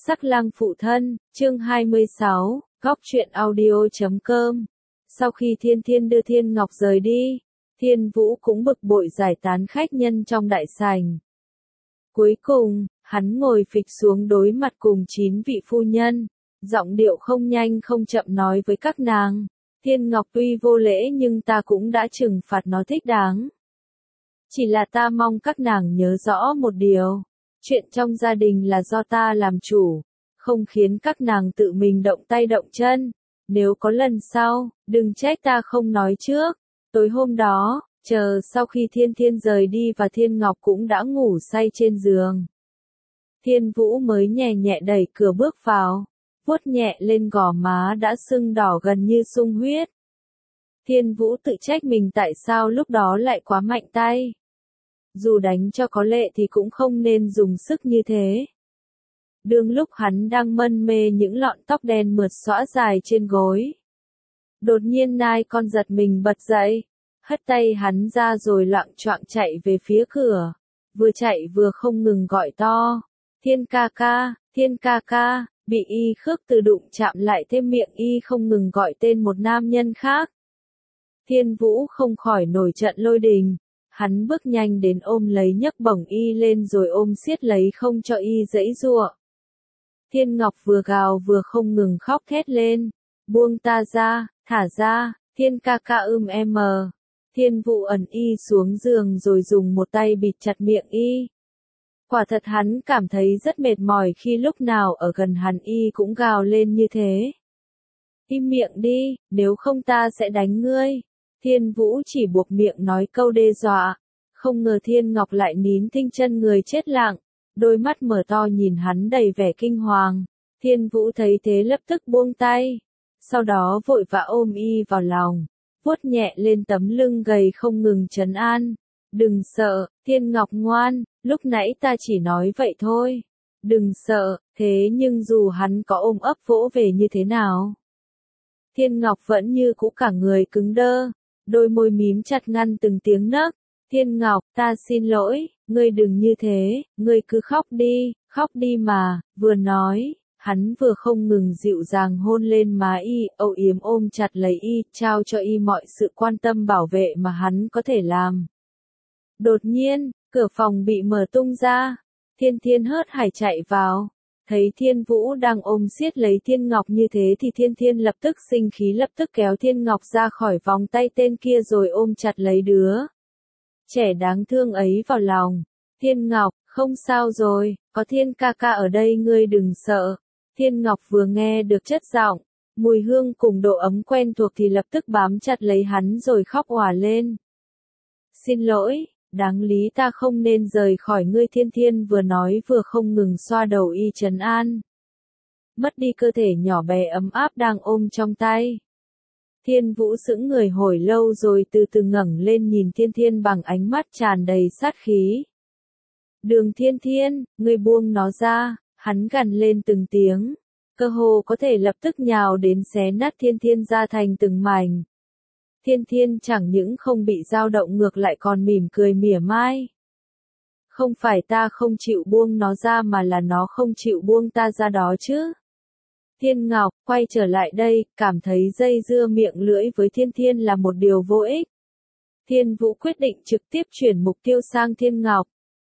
Sắc lang phụ thân, chương 26, góc truyện audio.com. Sau khi Thiên Thiên đưa Thiên Ngọc rời đi, Thiên Vũ cũng bực bội giải tán khách nhân trong đại sảnh. Cuối cùng, hắn ngồi phịch xuống đối mặt cùng 9 vị phu nhân, giọng điệu không nhanh không chậm nói với các nàng. Thiên Ngọc tuy vô lễ nhưng ta cũng đã trừng phạt nó thích đáng. Chỉ là ta mong các nàng nhớ rõ một điều. Chuyện trong gia đình là do ta làm chủ, không khiến các nàng tự mình động tay động chân. Nếu có lần sau, đừng trách ta không nói trước. Tối hôm đó, chờ sau khi Thiên Thiên rời đi và Thiên Ngọc cũng đã ngủ say trên giường. Thiên Vũ mới nhẹ nhẹ đẩy cửa bước vào, vuốt nhẹ lên gò má đã sưng đỏ gần như sung huyết. Thiên Vũ tự trách mình tại sao lúc đó lại quá mạnh tay. Dù đánh cho có lệ thì cũng không nên dùng sức như thế. Đương lúc hắn đang mân mê những lọn tóc đen mượt xõa dài trên gối. Đột nhiên nai con giật mình bật dậy, hất tay hắn ra rồi loạng choạng chạy về phía cửa. Vừa chạy vừa không ngừng gọi to. Thiên ca ca, bị y khước từ đụng chạm lại thêm miệng y không ngừng gọi tên một nam nhân khác. Thiên Vũ không khỏi nổi trận lôi đình. Hắn bước nhanh đến ôm lấy nhấc bổng y lên rồi ôm siết lấy không cho y giãy giụa. Thiên Ngọc vừa gào vừa không ngừng khóc thét lên. Buông ta ra, thả ra, Thiên ca ca em. Thiên Vũ ẩn y xuống giường rồi dùng một tay bịt chặt miệng y. Quả thật hắn cảm thấy rất mệt mỏi khi lúc nào ở gần hắn y cũng gào lên như thế. Im miệng đi, nếu không ta sẽ đánh ngươi. Thiên Vũ chỉ buộc miệng nói câu đe dọa. Không ngờ Thiên Ngọc lại nín thinh chân người chết lặng, đôi mắt mở to nhìn hắn đầy vẻ kinh hoàng. Thiên Vũ thấy thế lập tức buông tay, sau đó vội vã ôm y vào lòng, vuốt nhẹ lên tấm lưng gầy không ngừng trấn an. Đừng sợ, Thiên Ngọc ngoan, lúc nãy ta chỉ nói vậy thôi. Đừng sợ, thế nhưng dù hắn có ôm ấp vỗ về như thế nào, Thiên Ngọc vẫn như cũ cả người cứng đơ. Đôi môi mím chặt ngăn từng tiếng nấc. Thiên Ngọc, ta xin lỗi, ngươi đừng như thế, ngươi cứ khóc đi mà. Vừa nói, hắn vừa không ngừng dịu dàng hôn lên má y, âu yếm ôm chặt lấy y, trao cho y mọi sự quan tâm bảo vệ mà hắn có thể làm. Đột nhiên, cửa phòng bị mở tung ra, Thiên Thiên hớt hải chạy vào. Thấy Thiên Vũ đang ôm siết lấy Thiên Ngọc như thế thì Thiên Thiên lập tức sinh khí, lập tức kéo Thiên Ngọc ra khỏi vòng tay tên kia rồi ôm chặt lấy đứa trẻ đáng thương ấy vào lòng. Thiên Ngọc, không sao rồi, có Thiên ca ca ở đây ngươi đừng sợ. Thiên Ngọc vừa nghe được chất giọng, mùi hương cùng độ ấm quen thuộc thì lập tức bám chặt lấy hắn rồi khóc òa lên. Xin lỗi. Đáng lý ta không nên rời khỏi ngươi. Thiên Thiên vừa nói vừa không ngừng xoa đầu y trấn an. Mất đi cơ thể nhỏ bé ấm áp đang ôm trong tay. Thiên Vũ sững người hồi lâu rồi từ từ ngẩng lên nhìn Thiên Thiên bằng ánh mắt tràn đầy sát khí. Đường Thiên Thiên, ngươi buông nó ra, hắn gằn lên từng tiếng. Cơ hồ có thể lập tức nhào đến xé nát Thiên Thiên ra thành từng mảnh. Thiên Thiên chẳng những không bị dao động ngược lại còn mỉm cười mỉa mai. Không phải ta không chịu buông nó ra mà là nó không chịu buông ta ra đó chứ. Thiên Ngọc, quay trở lại đây, cảm thấy dây dưa miệng lưỡi với Thiên Thiên là một điều vô ích. Thiên Vũ quyết định trực tiếp chuyển mục tiêu sang Thiên Ngọc.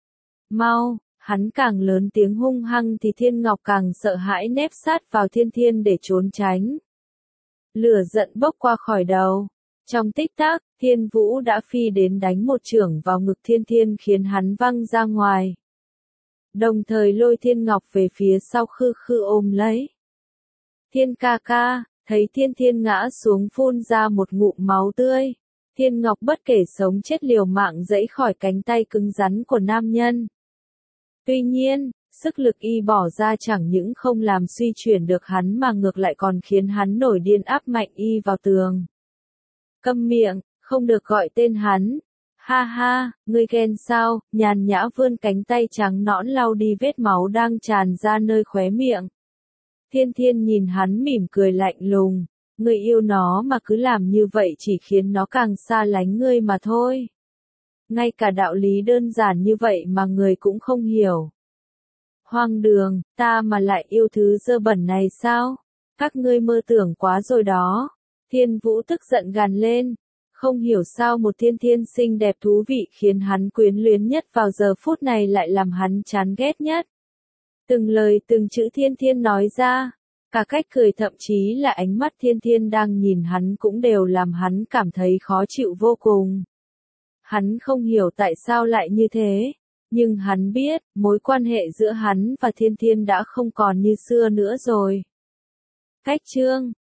Mau, hắn càng lớn tiếng hung hăng thì Thiên Ngọc càng sợ hãi nép sát vào Thiên Thiên để trốn tránh. Lửa giận bốc qua khỏi đầu. Trong tích tắc, Thiên Vũ đã phi đến đánh một chưởng vào ngực Thiên Thiên khiến hắn văng ra ngoài. Đồng thời lôi Thiên Ngọc về phía sau khư khư ôm lấy. Thiên ca ca, thấy Thiên Thiên ngã xuống phun ra một ngụm máu tươi. Thiên Ngọc bất kể sống chết liều mạng giãy khỏi cánh tay cứng rắn của nam nhân. Tuy nhiên, sức lực y bỏ ra chẳng những không làm suy chuyển được hắn mà ngược lại còn khiến hắn nổi điên áp mạnh y vào tường. Câm miệng, không được gọi tên hắn. Ha ha, ngươi ghen sao? Nhàn nhã vươn cánh tay trắng nõn lau đi vết máu đang tràn ra nơi khóe miệng. Thiên Thiên nhìn hắn mỉm cười lạnh lùng. Ngươi yêu nó mà cứ làm như vậy chỉ khiến nó càng xa lánh ngươi mà thôi. Ngay cả đạo lý đơn giản như vậy mà người cũng không hiểu. Hoang đường, ta mà lại yêu thứ dơ bẩn này sao? Các ngươi mơ tưởng quá rồi đó. Thiên Vũ tức giận gằn lên. Không hiểu sao một thiên thiên xinh đẹp thú vị khiến hắn quyến luyến nhất vào giờ phút này lại làm hắn chán ghét nhất. Từng lời từng chữ thiên thiên nói ra, cả cách cười thậm chí là ánh mắt thiên thiên đang nhìn hắn cũng đều làm hắn cảm thấy khó chịu vô cùng. Hắn không hiểu tại sao lại như thế, nhưng hắn biết, mối quan hệ giữa hắn và thiên thiên đã không còn như xưa nữa rồi. Cách chương